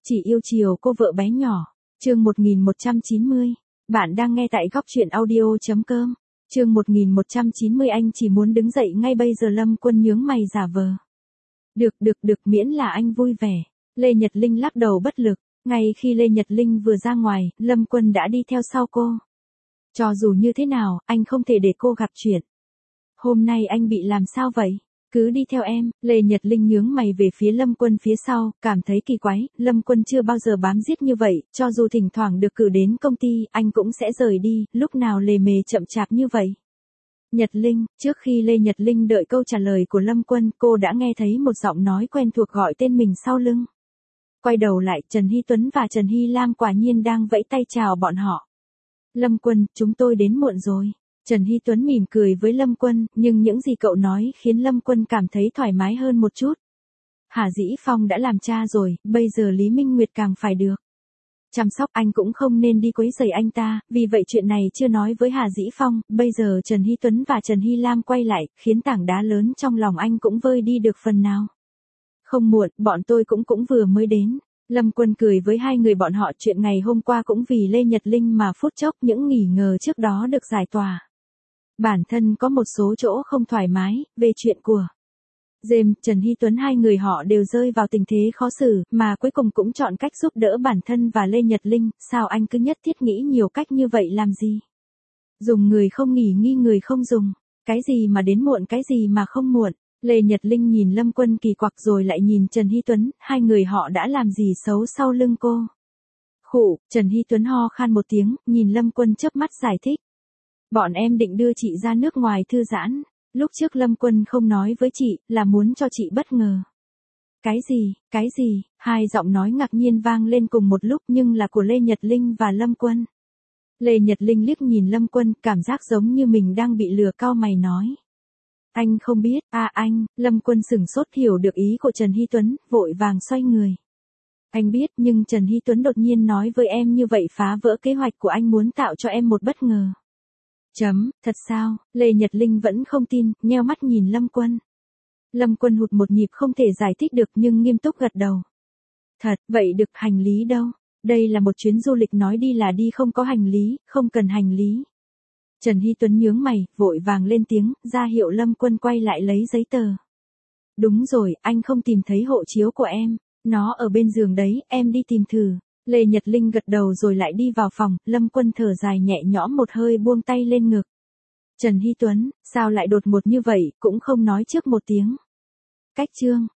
Chỉ yêu chiều cô vợ bé nhỏ. Chương 1190. Bạn đang nghe tại góc truyện audio.com. Chương 1190 anh chỉ muốn đứng dậy ngay bây giờ. Lâm Quân nhướng mày giả vờ. Được, miễn là anh vui vẻ. Lê Nhật Linh lắc đầu bất lực. Ngay khi Lê Nhật Linh vừa ra ngoài, Lâm Quân đã đi theo sau cô. Cho dù như thế nào, anh không thể để cô gặp chuyện. Hôm nay anh bị làm sao vậy? Cứ đi theo em. Lê Nhật Linh nhướng mày về phía Lâm Quân phía sau, cảm thấy kỳ quái. Lâm Quân chưa bao giờ bám giết như vậy, cho dù thỉnh thoảng được cử đến công ty, anh cũng sẽ rời đi, lúc nào lề mề chậm chạp như vậy. Nhật Linh. Trước khi Lê Nhật Linh đợi câu trả lời của Lâm Quân, cô đã nghe thấy một giọng nói quen thuộc gọi tên mình sau lưng. Quay đầu lại, Trần Hy Tuấn và Trần Hy Lam quả nhiên đang vẫy tay chào bọn họ. Lâm Quân, chúng tôi đến muộn rồi. Trần Hy Tuấn mỉm cười với Lâm Quân, nhưng những gì cậu nói khiến Lâm Quân cảm thấy thoải mái hơn một chút. Hà Dĩ Phong đã làm cha rồi, bây giờ Lý Minh Nguyệt càng phải được chăm sóc, anh cũng không nên đi quấy rầy anh ta, vì vậy chuyện này chưa nói với Hà Dĩ Phong. Bây giờ Trần Hy Tuấn và Trần Hy Lam quay lại, khiến tảng đá lớn trong lòng anh cũng vơi đi được phần nào. Không muộn, bọn tôi cũng vừa mới đến. Lâm Quân cười với hai người bọn họ. Chuyện ngày hôm qua cũng vì Lê Nhật Linh mà phút chốc những nghi ngờ trước đó được giải tỏa. Bản thân có một số chỗ không thoải mái, về chuyện của James, Trần Hy Tuấn, hai người họ đều rơi vào tình thế khó xử, mà cuối cùng cũng chọn cách giúp đỡ bản thân và Lê Nhật Linh. Sao anh cứ nhất thiết nghĩ nhiều cách như vậy làm gì? Dùng người không nghỉ nghi người không dùng. Cái gì mà đến muộn, cái gì mà không muộn? Lê Nhật Linh nhìn Lâm Quân kỳ quặc rồi lại nhìn Trần Hy Tuấn, hai người họ đã làm gì xấu sau lưng cô? Khụ. Trần Hy Tuấn ho khan một tiếng, nhìn Lâm Quân chớp mắt giải thích. Bọn em định đưa chị ra nước ngoài thư giãn. Lúc trước Lâm Quân không nói với chị, là muốn cho chị bất ngờ. Cái gì? Hai giọng nói ngạc nhiên vang lên cùng một lúc, nhưng là của Lê Nhật Linh và Lâm Quân. Lê Nhật Linh liếc nhìn Lâm Quân, cảm giác giống như mình đang bị lừa, cau mày nói. Anh không biết. Anh. Lâm Quân sửng sốt hiểu được ý của Trần Hy Tuấn, vội vàng xoay người. Anh biết, nhưng Trần Hy Tuấn đột nhiên nói với em như vậy phá vỡ kế hoạch của anh, muốn tạo cho em một bất ngờ. Thật sao? Lê Nhật Linh vẫn không tin, nheo mắt nhìn Lâm Quân. Lâm Quân hụt một nhịp không thể giải thích được, nhưng nghiêm túc gật đầu. Thật, vậy được. Hành lý đâu? Đây là một chuyến du lịch, nói đi là đi, không có hành lý, không cần hành lý. Trần Hy Tuấn nhướng mày, vội vàng lên tiếng, ra hiệu Lâm Quân quay lại lấy giấy tờ. Đúng rồi, anh không tìm thấy hộ chiếu của em. Nó ở bên giường đấy, em đi tìm thử. Lê Nhật Linh gật đầu rồi lại đi vào phòng. Lâm Quân thở dài nhẹ nhõm một hơi, buông tay lên ngực. Trần Hy Tuấn, sao lại đột ngột như vậy, cũng không nói trước một tiếng. Cách chương.